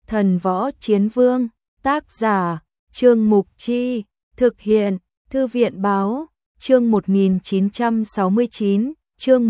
Thần Võ Chiến Vương, tác giả, Trương Mục Chi, thực hiện, Thư viện Báo, chương 1969, chương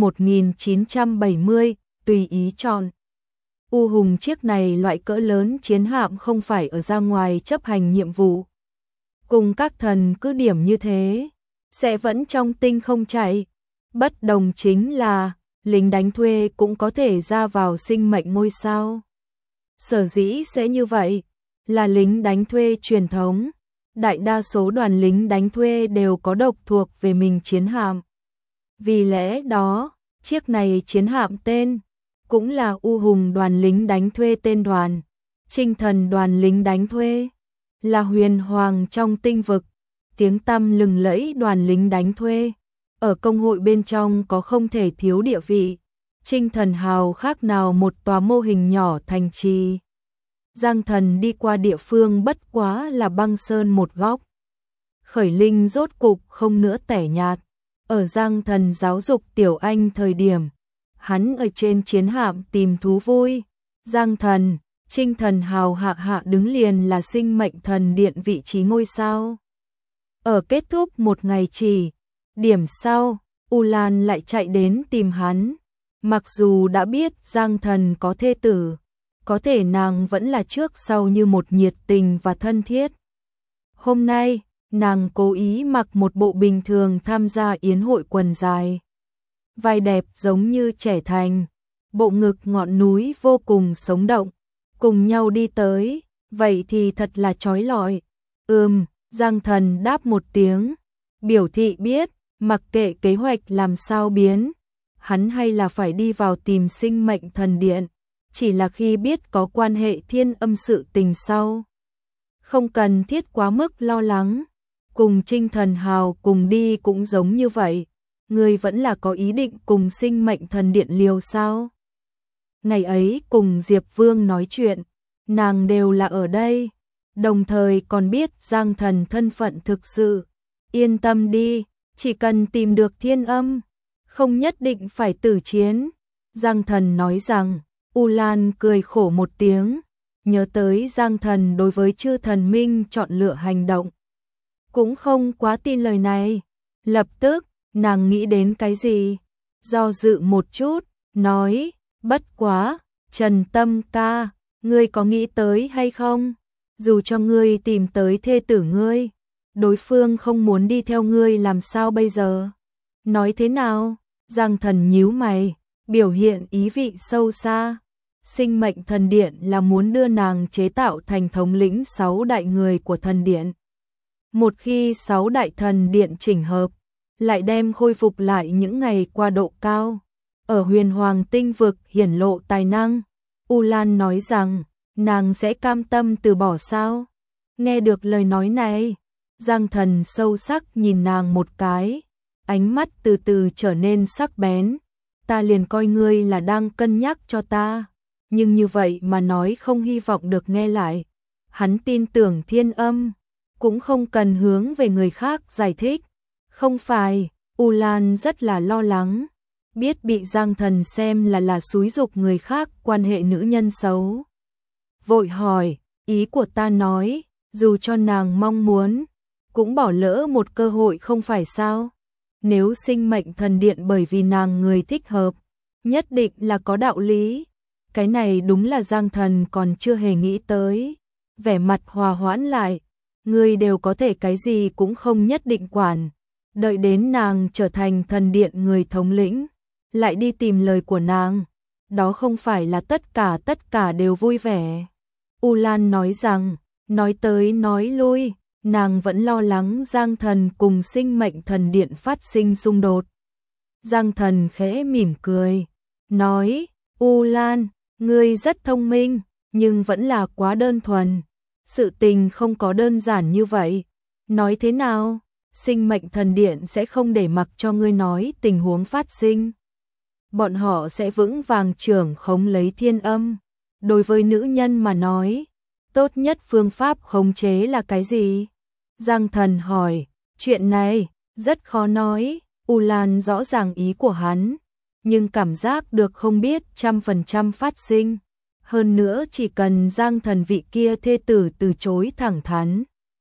1970, tùy ý chọn. U Hùng chiếc này loại cỡ lớn chiến hạm không phải ở ra ngoài chấp hành nhiệm vụ. Cùng các thần cứ điểm như thế, sẽ vẫn trong tinh không chạy. Bất đồng chính là, lính đánh thuê cũng có thể ra vào sinh mệnh ngôi sao. Sở dĩ sẽ như vậy, là lính đánh thuê truyền thống. Đại đa số đoàn lính đánh thuê đều có độc thuộc về mình chiến hạm. Vì lẽ đó, chiếc này chiến hạm tên, cũng là U Hùng đoàn lính đánh thuê tên đoàn. Chinh thần đoàn lính đánh thuê, là huyền hoàng trong tinh vực, tiếng tăm lừng lẫy đoàn lính đánh thuê. Ở công hội bên trong có không thể thiếu địa vị. Chinh thần hào khác nào một tòa mô hình nhỏ thành trì. Giang Thần đi qua địa phương bất quá là băng sơn một góc. Khởi Linh rốt cục không nữa tẻ nhạt. Ở Giang Thần giáo dục Tiểu Anh thời điểm, hắn ở trên chiến hạm tìm thú vui. Giang Thần, Chinh thần hào hạ đứng liền là sinh mệnh thần điện vị trí ngôi sao. Ở kết thúc một ngày chỉ, điểm sau, U Lan lại chạy đến tìm hắn. Mặc dù đã biết Giang Thần có thê tử, có thể nàng vẫn là trước sau như một nhiệt tình và thân thiết. Hôm nay, nàng cố ý mặc một bộ bình thường tham gia yến hội quần dài. Vai đẹp giống như trẻ thành, bộ ngực ngọn núi vô cùng sống động, cùng nhau đi tới, vậy thì thật là chói lọi. Giang Thần đáp một tiếng, biểu thị biết, mặc kệ kế hoạch làm sao biến, hắn hay là phải đi vào tìm sinh mệnh thần điện, chỉ là khi biết có quan hệ thiên âm sự tình sau. Không cần thiết quá mức lo lắng, cùng Chinh thần hào cùng đi cũng giống như vậy, người vẫn là có ý định cùng sinh mệnh thần điện liều sao. Ngày ấy cùng Diệp Vương nói chuyện, nàng đều là ở đây, đồng thời còn biết Giang Thần thân phận thực sự. Yên tâm đi, chỉ cần tìm được thiên âm, không nhất định phải tử chiến. Giang Thần nói rằng, U Lan cười khổ một tiếng, nhớ tới Giang Thần đối với chư thần minh chọn lựa hành động. Cũng không quá tin lời này, lập tức, nàng nghĩ đến cái gì, do dự một chút, nói, bất quá, Trần Tâm ca, ngươi có nghĩ tới hay không? Dù cho ngươi tìm tới thê tử ngươi, đối phương không muốn đi theo ngươi làm sao bây giờ? Nói thế nào? Giang Thần nhíu mày, biểu hiện ý vị sâu xa. Sinh mệnh thần điện là muốn đưa nàng chế tạo thành thống lĩnh 6 đại người của thần điện. Một khi 6 đại thần điện chỉnh hợp, lại đem khôi phục lại những ngày qua độ cao. Ở huyền hoàng tinh vực hiển lộ tài năng, U Lan nói rằng, nàng sẽ cam tâm từ bỏ sao? Nghe được lời nói này, Giang Thần sâu sắc nhìn nàng một cái, ánh mắt từ từ trở nên sắc bén. Ta liền coi ngươi là đang cân nhắc cho ta, nhưng như vậy mà nói không hy vọng được nghe lại. Hắn tin tưởng thiên âm, cũng không cần hướng về người khác giải thích. Không phải, U Lan rất là lo lắng, biết bị Giang Thần xem là xúi giục người khác quan hệ nữ nhân xấu. Vội hỏi, ý của ta nói, dù cho nàng mong muốn, cũng bỏ lỡ một cơ hội không phải sao? Nếu sinh mệnh thần điện bởi vì nàng người thích hợp, nhất định là có đạo lý. Cái này đúng là Giang Thần còn chưa hề nghĩ tới. Vẻ mặt hòa hoãn lại, ngươi đều có thể cái gì cũng không nhất định quản. Đợi đến nàng trở thành thần điện người thống lĩnh, lại đi tìm lời của nàng. Đó không phải là tất cả đều vui vẻ. U Lan nói rằng, nói tới nói lui, nàng vẫn lo lắng Giang Thần cùng sinh mệnh thần điện phát sinh xung đột. Giang Thần khẽ mỉm cười, nói, U Lan, ngươi rất thông minh, nhưng vẫn là quá đơn thuần. Sự tình không có đơn giản như vậy. Nói thế nào, sinh mệnh thần điện sẽ không để mặc cho ngươi nói tình huống phát sinh. Bọn họ sẽ vững vàng trưởng khống lấy thiên âm. Đối với nữ nhân mà nói, tốt nhất phương pháp khống chế là cái gì? Giang Thần hỏi, chuyện này rất khó nói. U Lan rõ ràng ý của hắn, nhưng cảm giác được không biết 100% phát sinh. Hơn nữa chỉ cần Giang Thần vị kia thê tử từ chối thẳng thắn,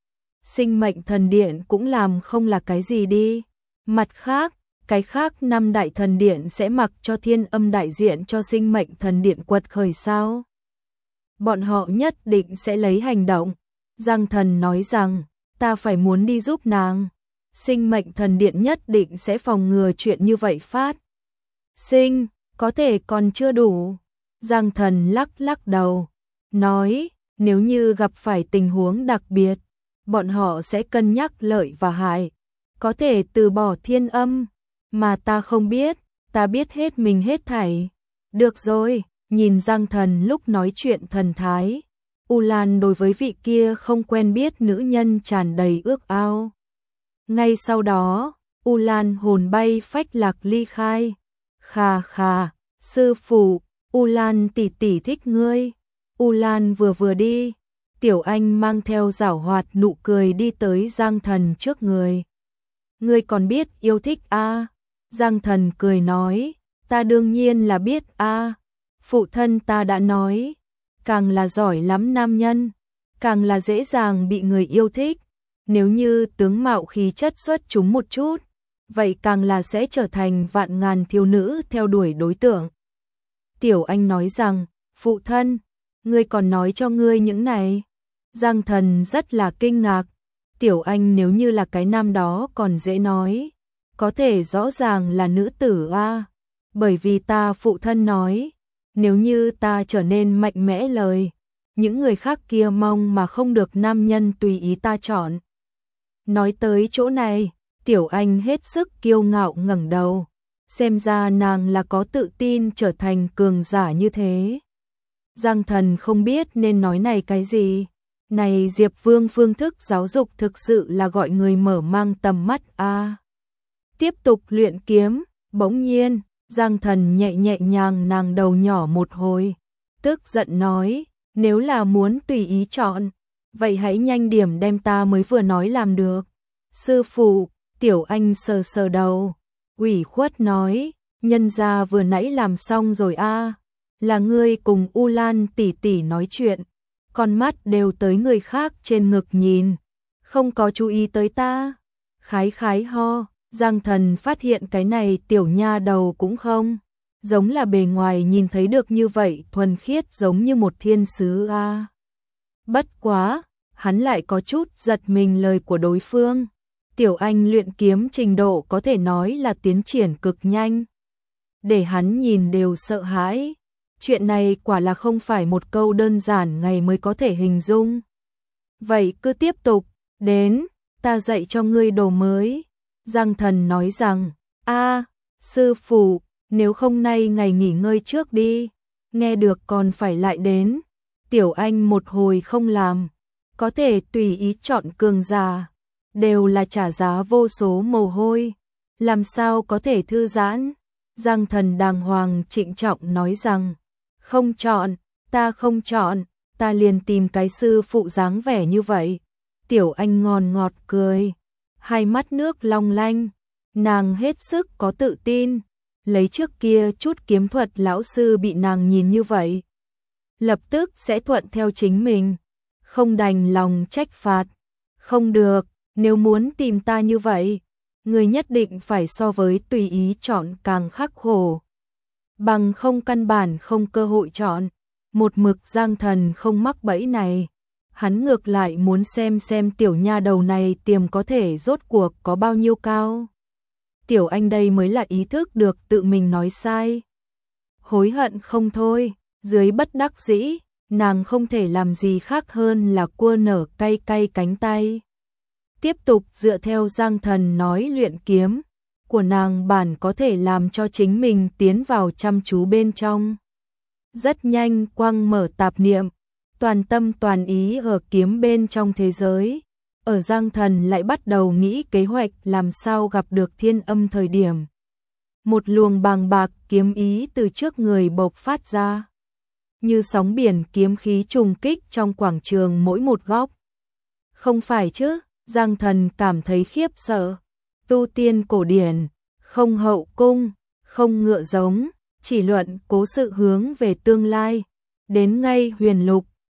Sinh mệnh thần điện cũng làm không là cái gì đi. Mặt khác, cái khác 5 đại thần điện sẽ mặc cho Thiên Âm đại diện cho sinh mệnh thần điện quật khởi sao? Bọn họ nhất định sẽ lấy hành động. Giang Thần nói rằng, ta phải muốn đi giúp nàng. Sinh mệnh thần điện nhất định sẽ phòng ngừa chuyện như vậy phát sinh, có thể còn chưa đủ. Giang Thần lắc lắc đầu, nói, nếu như gặp phải tình huống đặc biệt, bọn họ sẽ cân nhắc lợi và hại, có thể từ bỏ Thiên Âm, mà ta không biết, ta biết hết mình hết thảy. Được rồi, nhìn Giang Thần lúc nói chuyện thần thái, U Lan đối với vị kia không quen biết nữ nhân tràn đầy ước ao. Ngay sau đó, U Lan hồn bay phách lạc ly khai. Khà khà, sư phụ, U Lan tỷ tỷ thích ngươi. U Lan vừa đi, Tiểu Anh mang theo giảo hoạt nụ cười đi tới Giang Thần trước người. Ngươi còn biết yêu thích a? Giang Thần cười nói, ta đương nhiên là biết a. Phụ thân ta đã nói, càng là giỏi lắm nam nhân, càng là dễ dàng bị người yêu thích. Nếu như tướng mạo khí chất xuất chúng một chút, vậy càng là sẽ trở thành vạn ngàn thiếu nữ theo đuổi đối tượng. Tiểu Anh nói rằng, phụ thân, ngươi còn nói cho ngươi những này. Giang Thần rất là kinh ngạc. Tiểu Anh nếu như là cái nam đó còn dễ nói, có thể rõ ràng là nữ tử a. Bởi vì ta phụ thân nói, nếu như ta trở nên mạnh mẽ lời, những người khác kia mong mà không được nam nhân tùy ý ta chọn. Nói tới chỗ này, Tiểu Anh hết sức kiêu ngạo ngẩng đầu, xem ra nàng là có tự tin trở thành cường giả như thế. Giang Thần không biết nên nói này cái gì. Này Diệp Vương phương thức giáo dục thực sự là gọi người mở mang tầm mắt a. Tiếp tục luyện kiếm, bỗng nhiên, Giang Thần nhẹ nhàng nàng đầu nhỏ một hồi, tức giận nói, nếu là muốn tùy ý chọn, vậy hãy nhanh điểm đem ta mới vừa nói làm được. Sư phụ, Tiểu Anh sờ đầu, ủy khuất nói, nhân gia vừa nãy làm xong rồi a, là ngươi cùng U Lan tỷ tỷ nói chuyện, con mắt đều tới người khác trên ngực nhìn, không có chú ý tới ta. Khái ho, Giang Thần phát hiện cái này tiểu nha đầu cũng không giống là bề ngoài nhìn thấy được như vậy thuần khiết giống như một thiên sứ a. Bất quá, hắn lại có chút giật mình lời của đối phương. Tiểu Anh luyện kiếm trình độ có thể nói là tiến triển cực nhanh, để hắn nhìn đều sợ hãi. Chuyện này quả là không phải một câu đơn giản ngày mới có thể hình dung. Vậy cứ tiếp tục, đến, ta dạy cho ngươi đồ mới. Giang Thần nói rằng, sư phụ, nếu không nay ngày nghỉ ngơi trước đi, nghe được còn phải lại đến. Tiểu Anh một hồi không làm, có thể tùy ý chọn cường giả, đều là trả giá vô số mồ hôi, làm sao có thể thư giãn. Giang Thần đàng hoàng trịnh trọng nói rằng, không chọn, ta không chọn, ta liền tìm cái sư phụ dáng vẻ như vậy. Tiểu Anh ngon ngọt cười, hai mắt nước long lanh, nàng hết sức có tự tin, lấy trước kia chút kiếm thuật lão sư bị nàng nhìn như vậy, lập tức sẽ thuận theo chính mình, không đành lòng trách phạt. Không được, nếu muốn tìm ta như vậy, người nhất định phải so với tùy ý chọn càng khắc khổ, bằng không căn bản không cơ hội chọn. Một mực Giang Thần không mắc bẫy này, hắn ngược lại muốn xem tiểu nha đầu này tiềm có thể rốt cuộc có bao nhiêu cao. Tiểu Anh đây mới là ý thức được tự mình nói sai, hối hận không thôi, dưới bất đắc dĩ, nàng không thể làm gì khác hơn là cua nở cay cánh tay. Tiếp tục dựa theo Giang Thần nói luyện kiếm của nàng bản có thể làm cho chính mình tiến vào chăm chú bên trong. Rất nhanh quang mở tạp niệm, toàn tâm toàn ý ở kiếm bên trong thế giới. Ở Giang Thần lại bắt đầu nghĩ kế hoạch làm sao gặp được Thiên Âm thời điểm. Một luồng bàng bạc kiếm ý từ trước người bộc phát ra, như sóng biển kiếm khí trùng kích trong quảng trường mỗi một góc. Không phải chứ, Giang Thần cảm thấy khiếp sợ. Tu tiên cổ điển, không hậu cung, không ngựa giống, chỉ luận cố sự hướng về tương lai. đến ngay huyền lục,